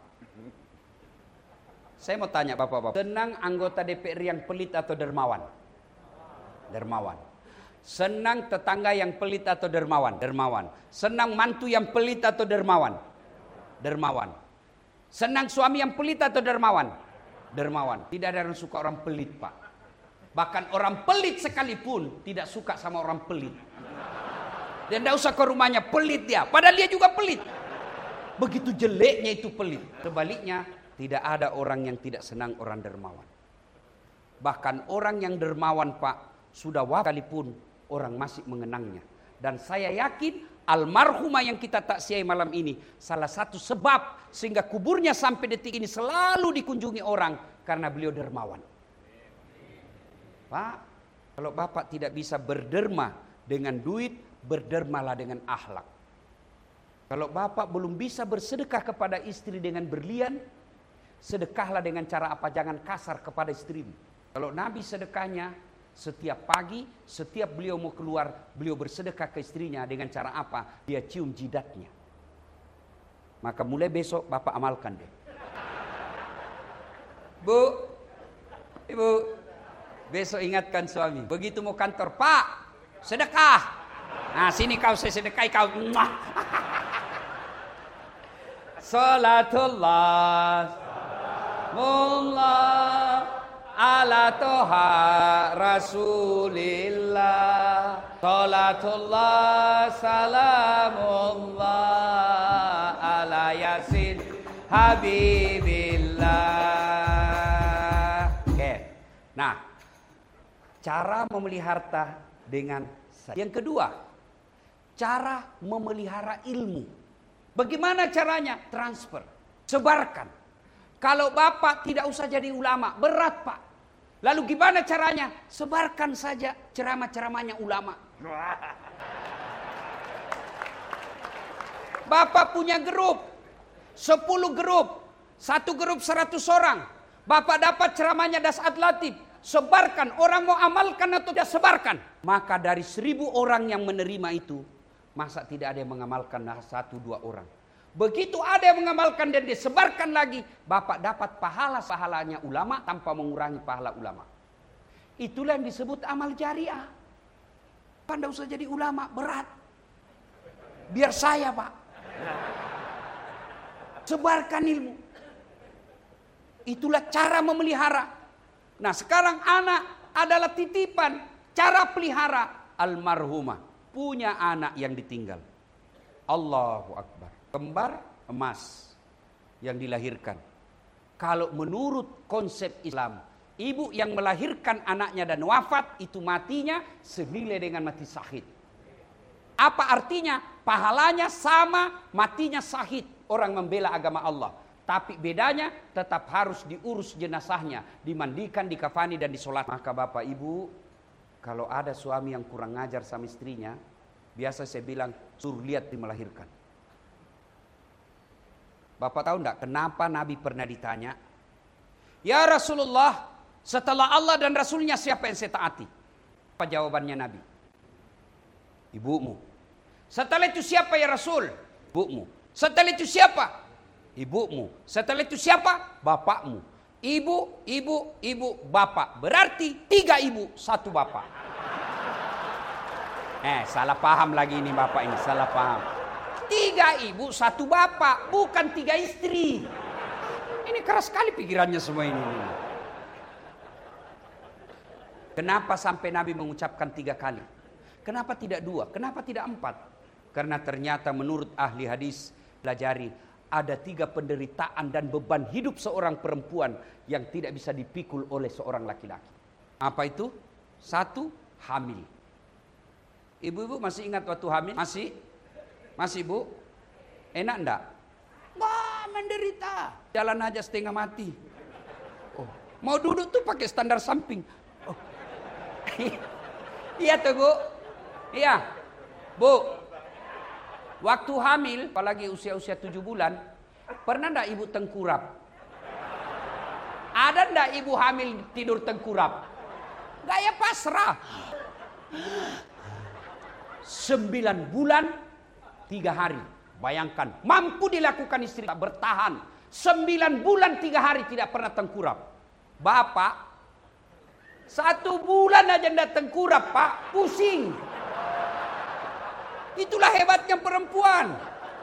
Speaker 1: Saya mau tanya bapak-bapak, senang anggota D P R yang pelit atau dermawan? Dermawan. Senang tetangga yang pelit atau dermawan? Dermawan. Senang mantu yang pelit atau dermawan? Dermawan. Senang suami yang pelit atau dermawan? Dermawan. Tidak ada yang suka orang pelit, Pak. Bahkan orang pelit sekalipun tidak suka sama orang pelit. Dan tidak usah ke rumahnya, pelit dia. Padahal dia juga pelit. Begitu jeleknya itu pelit. Sebaliknya, tidak ada orang yang tidak senang orang dermawan. Bahkan orang yang dermawan, Pak, sudah wafat sekalipun orang masih mengenangnya. Dan saya yakin almarhumah yang kita taksiah malam ini, salah satu sebab sehingga kuburnya sampai detik ini selalu dikunjungi orang karena beliau dermawan. Pak, kalau Bapak tidak bisa berderma dengan duit, berdermalah dengan akhlak. Kalau Bapak belum bisa bersedekah kepada istri dengan berlian, sedekahlah dengan cara apa? Jangan kasar kepada istrimu. Kalau Nabi sedekahnya setiap pagi, setiap beliau mau keluar, beliau bersedekah ke istrinya dengan cara apa? Dia cium jidatnya. Maka mulai besok Bapak amalkan deh. Bu, Ibu, besok ingatkan suami. Begitu mau kantor, Pak, sedekah. Nah, sini kau saya sedekah kau. Salatullah, mullah. Ala toha Rasulillah, salatullah salamullah ala yasin habibillah. Oke. Nah, cara memelihara harta dengan yang kedua, cara memelihara ilmu. Bagaimana caranya? Transfer, sebarkan. Kalau Bapak tidak usah jadi ulama, berat Pak. Lalu gimana caranya? Sebarkan saja ceramah-ceramahnya ulama. Bapak punya grup, sepuluh grup, satu grup seratus orang. Bapak dapat ceramahnya Dasat Latif, sebarkan. Orang mau amalkan atau tidak sebarkan. Maka dari seribu orang yang menerima itu, masa tidak ada yang mengamalkan satu dua orang. Begitu ada yang mengamalkan dan disebarkan lagi, Bapak dapat pahala-pahalanya ulama tanpa mengurangi pahala ulama. Itulah yang disebut amal jariah. Pak, tidak usah jadi ulama, berat. Biar saya Pak. Sebarkan ilmu. Itulah cara memelihara. Nah sekarang anak adalah titipan. Cara pelihara almarhumah. Punya anak yang ditinggal. Allahu Akbar. Kembar emas yang dilahirkan. Kalau menurut konsep Islam, ibu yang melahirkan anaknya dan wafat itu matinya senilai dengan mati syahid. Apa artinya? Pahalanya sama, matinya syahid orang membela agama Allah. Tapi bedanya tetap harus diurus jenazahnya, dimandikan, dikafani dan disolat. Maka Bapak Ibu, kalau ada suami yang kurang ngajar sama istrinya, biasa saya bilang suruh lihat di melahirkan. Bapak tahu enggak kenapa Nabi pernah ditanya? Ya Rasulullah, setelah Allah dan Rasulnya siapa yang saya taati? Apa jawabannya Nabi? Ibumu. Setelah itu siapa ya Rasul? Ibumu. Setelah itu siapa? Ibumu. Setelah itu siapa? Bapakmu. Ibu, ibu, ibu, bapak. Berarti tiga ibu, satu bapak. Eh, salah paham lagi ini bapak ini, salah paham. Tiga ibu, satu bapak, bukan tiga istri. Ini keras sekali pikirannya semua ini. Kenapa sampai Nabi mengucapkan tiga kali? Kenapa tidak dua? Kenapa tidak empat? Karena ternyata menurut ahli hadis, pelajari, ada tiga penderitaan dan beban hidup seorang perempuan yang tidak bisa dipikul oleh seorang laki-laki. Apa itu? Satu, hamil. Ibu-ibu masih ingat waktu hamil? Masih? Masih Bu? Enak enggak? Wah, menderita. Jalan aja setengah mati. Oh, mau duduk tuh pakai standar samping. Oh. Iya tuh Bu. Iya. Bu. Waktu hamil, apalagi usia-usia tujuh bulan, pernah enggak ibu tengkurap? Ada enggak ibu hamil tidur tengkurap? Gaya pasrah. Sembilan bulan, tiga hari. Bayangkan, mampu dilakukan istri tak bertahan. Sembilan bulan, tiga hari tidak pernah tengkurap. Bapak, satu bulan aja ndak tengkurap Pak, pusing. Itulah hebatnya perempuan.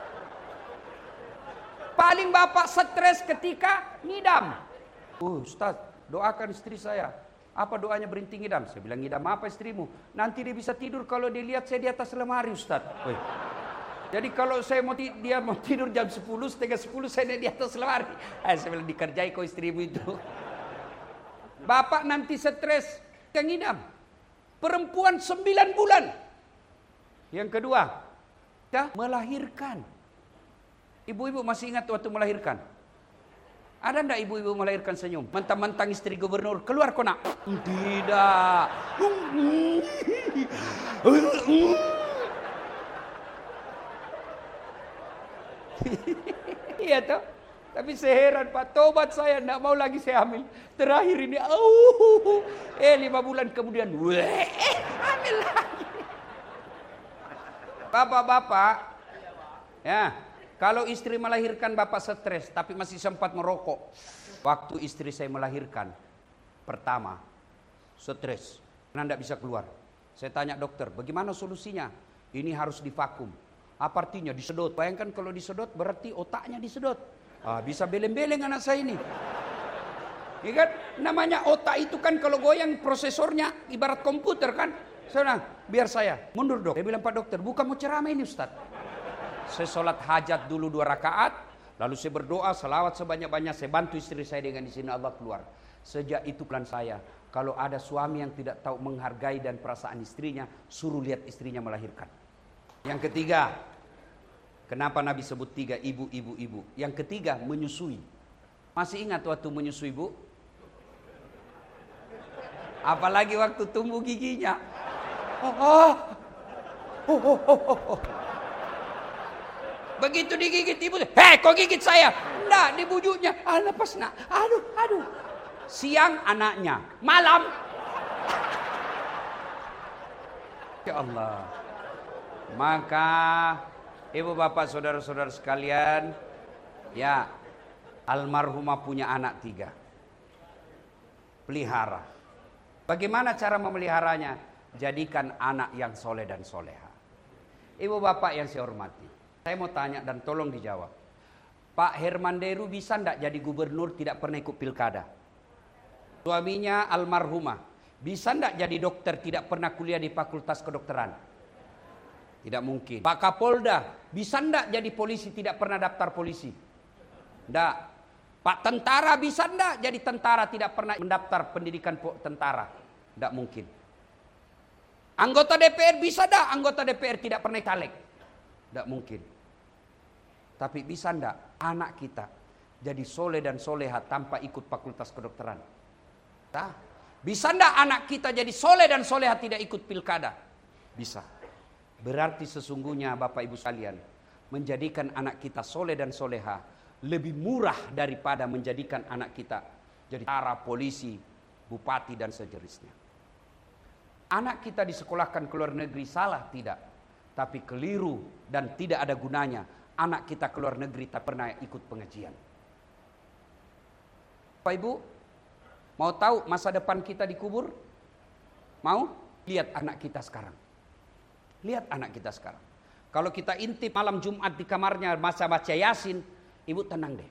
Speaker 1: Paling bapak stres ketika ngidam. Uh, Ustaz, doakan istri saya. Apa doanya berhenti ngidam? Saya bilang, ngidam apa istrimu? Nanti dia bisa tidur kalau dilihat saya di atas lemari, Ustaz. Woy. Jadi kalau saya mau dia mau tidur jam sepuluh, setengah sepuluh saya di atas lemari. Eh, saya bilang, dikerjai kok istrimu itu. Bapak nanti stres, yang ngidam. Perempuan sembilan bulan. Yang kedua, Dah melahirkan. Ibu-ibu masih ingat waktu melahirkan? Ada ndak ibu-ibu melahirkan senyum? Mentang-mentang istri gubernur, keluar kau nak? Tidak. Iya toh? Tapi seheran Pak, tobat saya, ndak mau lagi saya hamil. Terakhir ini, uh, eh lima bulan kemudian, weh, eh, hamil lagi. Bapak-bapak, ya, kalau istri melahirkan bapak stres, tapi masih sempat merokok. Waktu istri saya melahirkan, pertama, stres, karena ndak bisa keluar. Saya tanya dokter, bagaimana solusinya? Ini harus divakum. Apa artinya? Disedot. Bayangkan kalau disedot, berarti otaknya disedot. Ah, bisa beleng-beleng anak saya ini. Ya kan? Namanya otak itu kan kalau goyang prosesornya ibarat komputer kan. Saya bilang, biar saya mundur dok. Dia bilang, Pak dokter, bukan mau ceramah ini Ustaz. Saya sholat hajat dulu dua rakaat, lalu saya berdoa, selawat sebanyak-banyak, saya bantu istri saya dengan di sini Allah keluar. Sejak itu plan saya, kalau ada suami yang tidak tahu menghargai dan perasaan istrinya, suruh lihat istrinya melahirkan. Yang ketiga, kenapa Nabi sebut tiga, ibu, ibu, ibu. Yang ketiga, menyusui. Masih ingat waktu menyusui bu? Apalagi waktu tumbuh giginya. Oh, oh, oh, oh, oh, oh. Begitu digigit ibu, hei kok gigit saya? Enggak, dibujuknya. Ah, lepas nak. Aduh, aduh. Siang anaknya, malam. Ya Allah. Maka ibu bapak saudara-saudara sekalian, ya, almarhumah punya anak tiga. Pelihara. Bagaimana cara memeliharanya? Jadikan anak yang soleh dan soleha. Ibu bapak yang saya hormati, saya mau tanya dan tolong dijawab. Pak Hermanderu bisa ndak jadi gubernur tidak pernah ikut pilkada? Suaminya almarhumah, bisa ndak jadi dokter tidak pernah kuliah di fakultas kedokteran? Tidak mungkin. Pak Kapolda, bisa ndak jadi polisi tidak pernah daftar polisi? Ndak. Pak tentara bisa ndak jadi tentara tidak pernah mendaftar pendidikan tentara? Ndak mungkin. Anggota D P R bisa ndak anggota D P R tidak pernah caleg? Ndak mungkin. Tapi bisa ndak anak kita jadi soleh dan soleha tanpa ikut fakultas kedokteran? Nah, bisa ndak anak kita jadi soleh dan soleha tidak ikut pilkada? Bisa. Berarti sesungguhnya Bapak Ibu sekalian, menjadikan anak kita soleh dan soleha lebih murah daripada menjadikan anak kita jadi tentara, polisi, bupati dan sejenisnya. Anak kita disekolahkan ke luar negeri salah tidak, tapi keliru dan tidak ada gunanya. Anak kita ke luar negeri tak pernah ikut pengajian. Bapak Ibu, mau tahu masa depan kita dikubur? Mau? Lihat anak kita sekarang. Lihat anak kita sekarang. Kalau kita intip malam Jumat di kamarnya masa baca Yasin, ibu tenang deh.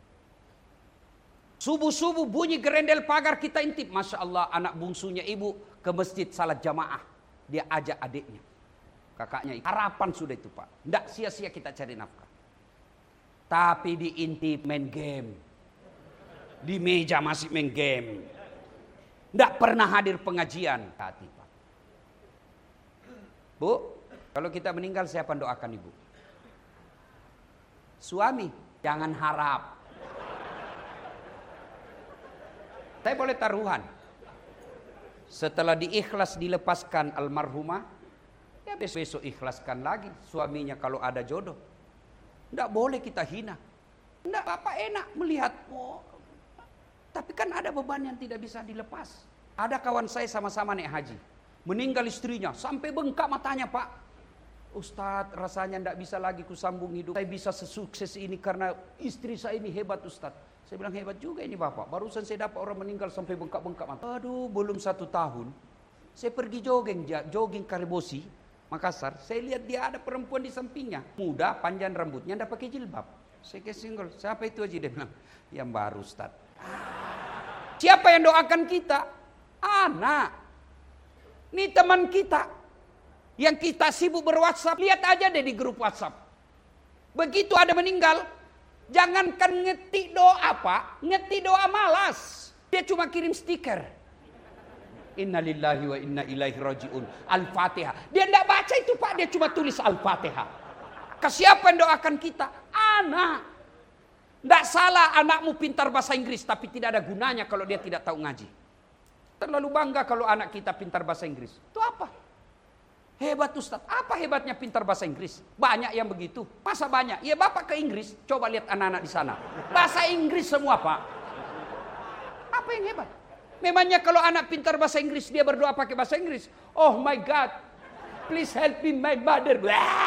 Speaker 1: Subuh-subuh bunyi gerendel pagar kita intip. Masya Allah anak bungsunya ibu ke masjid salat jamaah. Dia ajak adiknya. Kakaknya. Harapan sudah itu Pak. Tidak sia-sia kita cari nafkah. Tapi diintip main game. Di meja masih main game. Tidak pernah hadir pengajian. Hati Pak. Bu, kalau kita meninggal siapa yang doakan ibu? Suami, jangan harap. Saya boleh taruhan. Setelah diikhlas dilepaskan almarhumah, ya besok ikhlaskan lagi suaminya kalau ada jodoh. Tidak boleh kita hina. Tidak apa-apa enak melihat. Oh, tapi kan ada beban yang tidak bisa dilepas. Ada kawan saya sama-sama naik haji. Meninggal istrinya, sampai bengkak matanya Pak. Ustadz rasanya tidak bisa lagi kusambung hidup. Saya bisa sesukses ini karena istri saya ini hebat Ustadz. Saya bilang hebat juga ini Bapak. Barusan saya dapat orang meninggal sampai bengkak-bengkak mata. Aduh belum satu tahun. Saya pergi jogging, jogging Karibosi, Makassar. Saya lihat dia ada perempuan di sampingnya. Muda, panjang rambutnya, tidak pakai jilbab. Saya kayak single. Siapa itu aja? Dia bilang, yang baru Ustadz. Siapa yang doakan kita? Anak. Ini teman kita yang kita sibuk ber-WhatsApp, lihat aja deh di grup WhatsApp. Begitu ada meninggal, jangankan ngetik doa Pak, ngetik doa malas. Dia cuma kirim stiker. Inna lillahi wa inna ilaihi raji'un. Al-Fatihah. Dia enggak baca itu Pak, dia cuma tulis Al-Fatihah. Maka siapa yang doakan kita? Anak. Tidak salah anakmu pintar bahasa Inggris, tapi tidak ada gunanya kalau dia tidak tahu ngaji. Terlalu bangga kalau anak kita pintar bahasa Inggris. Itu apa? Hebat Ustaz. Apa hebatnya pintar bahasa Inggris? Banyak yang begitu. Masa banyak? Ya Bapak ke Inggris, coba lihat anak-anak di sana. Bahasa Inggris semua Pak. Apa yang hebat? Memangnya kalau anak pintar bahasa Inggris, dia berdoa pakai bahasa Inggris. Oh my God, please help me my mother.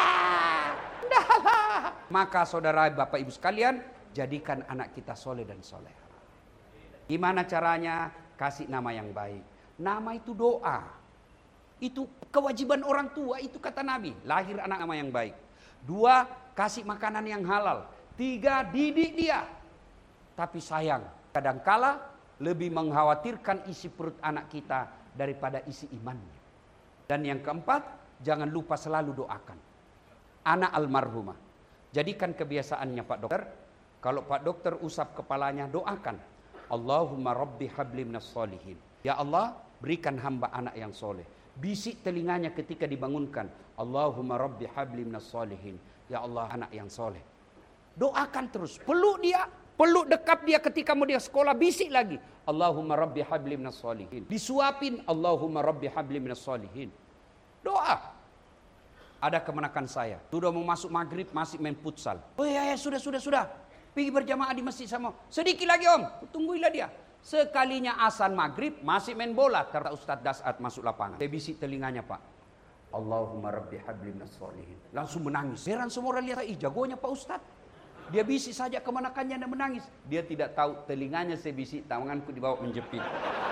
Speaker 1: Maka saudara Bapak Ibu sekalian, jadikan anak kita soleh dan soleh. Gimana caranya? Kasih nama yang baik. Nama itu doa. Itu kewajiban orang tua, itu kata Nabi. Lahir anak nama yang baik. Dua, kasih makanan yang halal. Tiga, didik dia. Tapi sayang, kadangkala lebih mengkhawatirkan isi perut anak kita daripada isi imannya. Dan yang keempat, jangan lupa selalu doakan anak almarhumah. Jadikan kebiasaannya Pak Dokter, kalau Pak Dokter usap kepalanya, doakan Allahumma rabbi habli minas solihin. Ya Allah, berikan hamba anak yang soleh. Bisik telinganya ketika dibangunkan, Allahumma rabbi habli minas solihin. Ya Allah, anak yang soleh. Doakan terus, peluk dia, peluk dekap dia ketika mau dia sekolah, bisik lagi Allahumma rabbi habli minas solihin. Disuapin Allahumma rabbi habli minas solihin. Doa. Ada kemenakan saya, sudah mau masuk maghrib masih main futsal. Oh ya, ya sudah sudah sudah. Pergi berjamaah di masjid sama. Sedikit lagi Om, tungguilah dia. Sekalinya azan maghrib masih main bola. Kata Ustadz Dasat masuk lapangan. Saya bisik telinganya Pak. Allahumma rabbi habli minas solihin. Langsung menangis. Heran semua orang lihat, ih jagonya Pak Ustadz. Dia bisik saja kemenakannya dan menangis. Dia tidak tahu telinganya saya bisik, tanganku dibawa menjepit.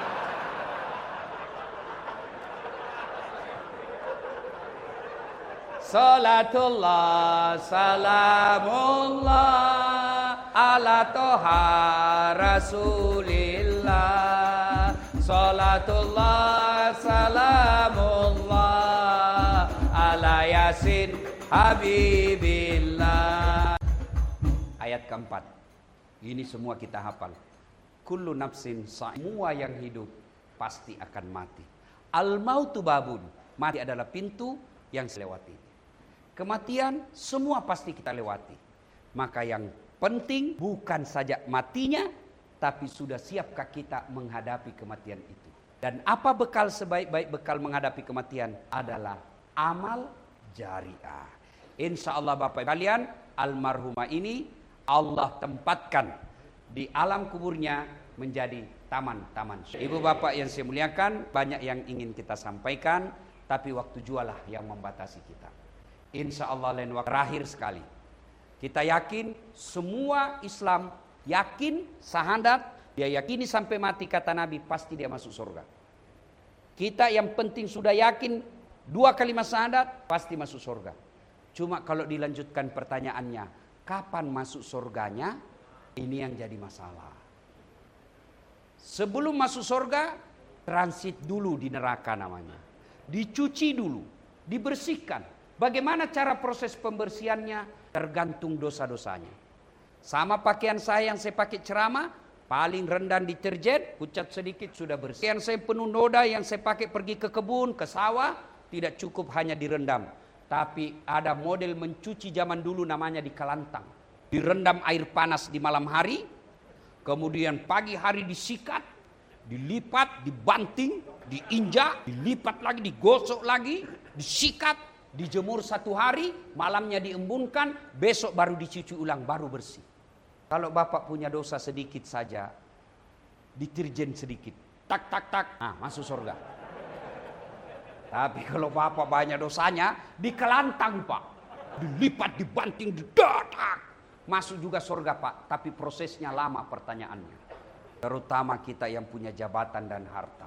Speaker 1: Salatullah, salamullah, ala toha rasulillah. Salatullah, salamullah, ala yasin habibillah. Ayat keempat. Ini semua kita hafal. Kullu nafsin sa', semua yang hidup pasti akan mati. Al mautu babun, mati adalah pintu yang selewati. Kematian semua pasti kita lewati. Maka yang penting bukan saja matinya, tapi sudah siapkah kita menghadapi kematian itu. Dan apa bekal sebaik-baik bekal menghadapi kematian? Adalah amal jariah. Insya Allah Bapak kalian, almarhumah ini Allah tempatkan di alam kuburnya menjadi taman-taman. Ibu Bapak yang saya muliakan, banyak yang ingin kita sampaikan, tapi waktu jualah yang membatasi kita. Insya Allah lain waktu terakhir sekali. Kita yakin semua Islam yakin syahadat, dia yakini sampai mati kata Nabi pasti dia masuk surga. Kita yang penting sudah yakin dua kalimat syahadat pasti masuk surga. Cuma kalau dilanjutkan pertanyaannya, kapan masuk surganya? Ini yang jadi masalah. Sebelum masuk surga, transit dulu di neraka namanya. Dicuci dulu, dibersihkan. Bagaimana cara proses pembersihannya? Tergantung dosa-dosanya. Sama pakaian saya yang saya pakai ceramah, paling rendah deterjen, pucat sedikit sudah bersih. Yang saya penuh noda, yang saya pakai pergi ke kebun, ke sawah, tidak cukup hanya direndam. Tapi ada model mencuci zaman dulu namanya di Kalantang. Direndam air panas di malam hari, kemudian pagi hari disikat, dilipat, dibanting, diinjak, dilipat lagi, digosok lagi, disikat, dijemur satu hari, malamnya diembunkan, besok baru dicuci ulang, baru bersih. Kalau Bapak punya dosa sedikit saja, deterjen sedikit, tak tak tak, nah masuk surga. Tapi kalau Bapak banyak dosanya, dikelantang Pak, dilipat, dibanting, didatak, masuk juga surga Pak. Tapi prosesnya lama pertanyaannya, terutama kita yang punya jabatan dan harta.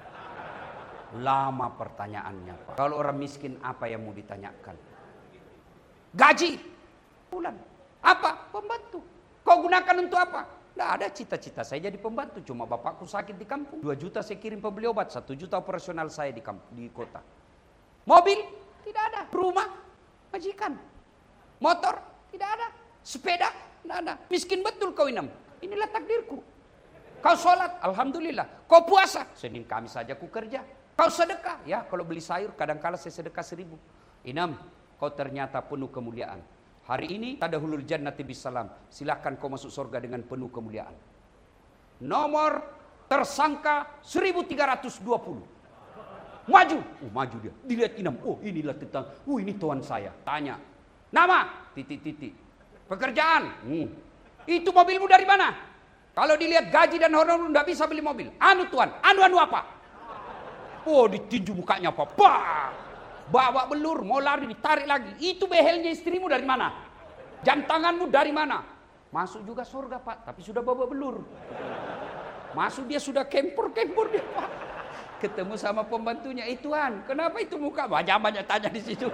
Speaker 1: Lama pertanyaannya Pak. Kalau orang miskin apa yang mau ditanyakan? Gaji bulan. Apa? Pembantu. Kau gunakan untuk apa? Tidak ada cita-cita saya jadi pembantu. Cuma bapakku sakit di kampung. Dua juta saya kirim pembeli obat. Satu juta operasional saya di, kampung, di kota. Mobil? Tidak ada. Rumah? Majikan. Motor? Tidak ada. Sepeda? Tidak ada. Miskin betul kau Inam. Inilah takdirku. Kau sholat? Alhamdulillah. Kau puasa? Senin Kamis saja ku kerja. Kau sedekah? Ya kalau beli sayur kadang-kala saya sedekah seribu. Inam, kau ternyata penuh kemuliaan. Hari ini tadahulul jannati bisalam. Silakan kau masuk surga dengan penuh kemuliaan. Nomor tersangka seribu tiga ratus dua puluh. Maju. Oh, maju dia. Dilihat inam. Oh, inilah tentang. Oh, ini tuan saya. Tanya. Nama? Titik-titik. Pekerjaan? Hmm. Itu mobilmu dari mana? Kalau dilihat gaji dan honor, tidak bisa beli mobil. Anu tuan. Anu-anu apa? Oh, ditinju mukanya apa? Bah! Bawa belur, mau lari, ditarik lagi. Itu behelnya istrimu dari mana? Jam tanganmu dari mana? Masuk juga surga, Pak. Tapi sudah bawa belur. Masuk dia sudah kempur-kempur dia, Pak. Ketemu sama pembantunya, eh tuan, kenapa itu muka? Banyak-banyak tanya di situ.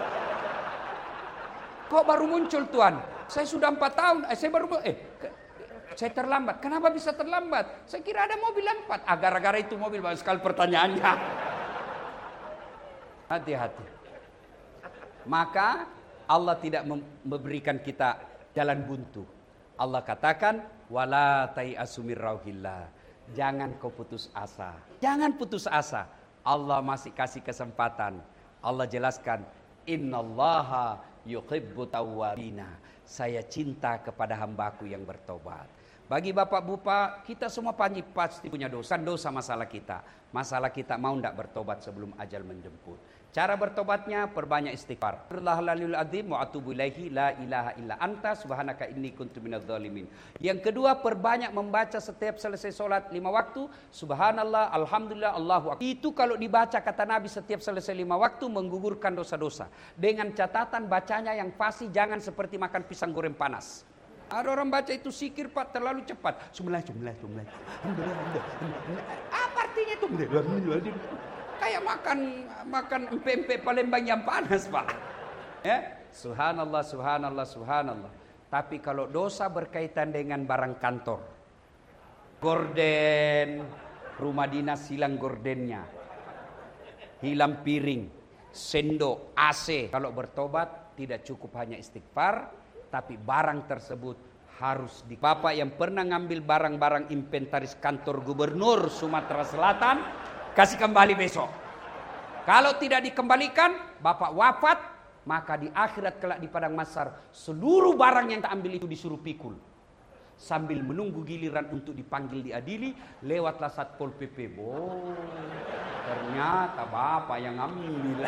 Speaker 1: Kok baru muncul tuan? Saya sudah empat tahun, eh, saya baru, eh, ke, saya terlambat. Kenapa bisa terlambat? Saya kira ada mobil empat. Ah, gara-gara itu mobil, banyak sekali pertanyaannya. Hati-hati. Maka Allah tidak memberikan kita jalan buntu. Allah katakan, wala tai'asu mir rauhillah. Jangan kau putus asa. Jangan putus asa. Allah masih kasih kesempatan. Allah jelaskan, innallaha yuhibbu tawwabina. Saya cinta kepada hambaku yang bertobat. Bagi bapak bupa, kita semua pasti punya dosa. Dosa masalah kita. Masalah kita mau tidak bertobat sebelum ajal menjemput. Cara bertobatnya, perbanyak istighfar. La ilaha illa anta subhanaka inni kuntu minadz zalimin. Yang kedua, perbanyak membaca setiap selesai sholat lima waktu. Subhanallah, alhamdulillah, Allahu akbar. Itu kalau dibaca kata Nabi setiap selesai lima waktu menggugurkan dosa-dosa. Dengan catatan bacanya yang fasih, jangan seperti makan pisang goreng panas. Ada orang baca itu sikir Pak terlalu cepat. Sumlah, sumlah, sumlah. Apa artinya itu? Kayak makan makan empe-empe Palembang yang panas, Pak. Ya, subhanallah, subhanallah, subhanallah. Tapi kalau dosa berkaitan dengan barang kantor, gorden, rumah dinas hilang gordennya, hilang piring, sendok, A C. Kalau bertobat tidak cukup hanya istighfar, tapi barang tersebut harus di. Bapak yang pernah ngambil barang-barang inventaris kantor gubernur Sumatera Selatan, kasih kembali besok. Kalau tidak dikembalikan, bapak wafat, maka di akhirat kelak di padang mahsyar seluruh barang yang tak ambil itu disuruh pikul. Sambil menunggu giliran untuk dipanggil diadili, lewatlah Satpol P P. Oh, ternyata bapak yang ambil.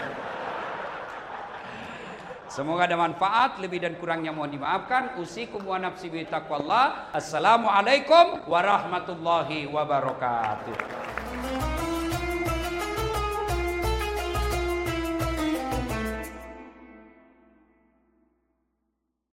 Speaker 1: Semoga ada manfaat, lebih dan kurangnya mohon dimaafkan. Usikum wa nafsi bi taqwallah. Assalamualaikum warahmatullahi wabarakatuh.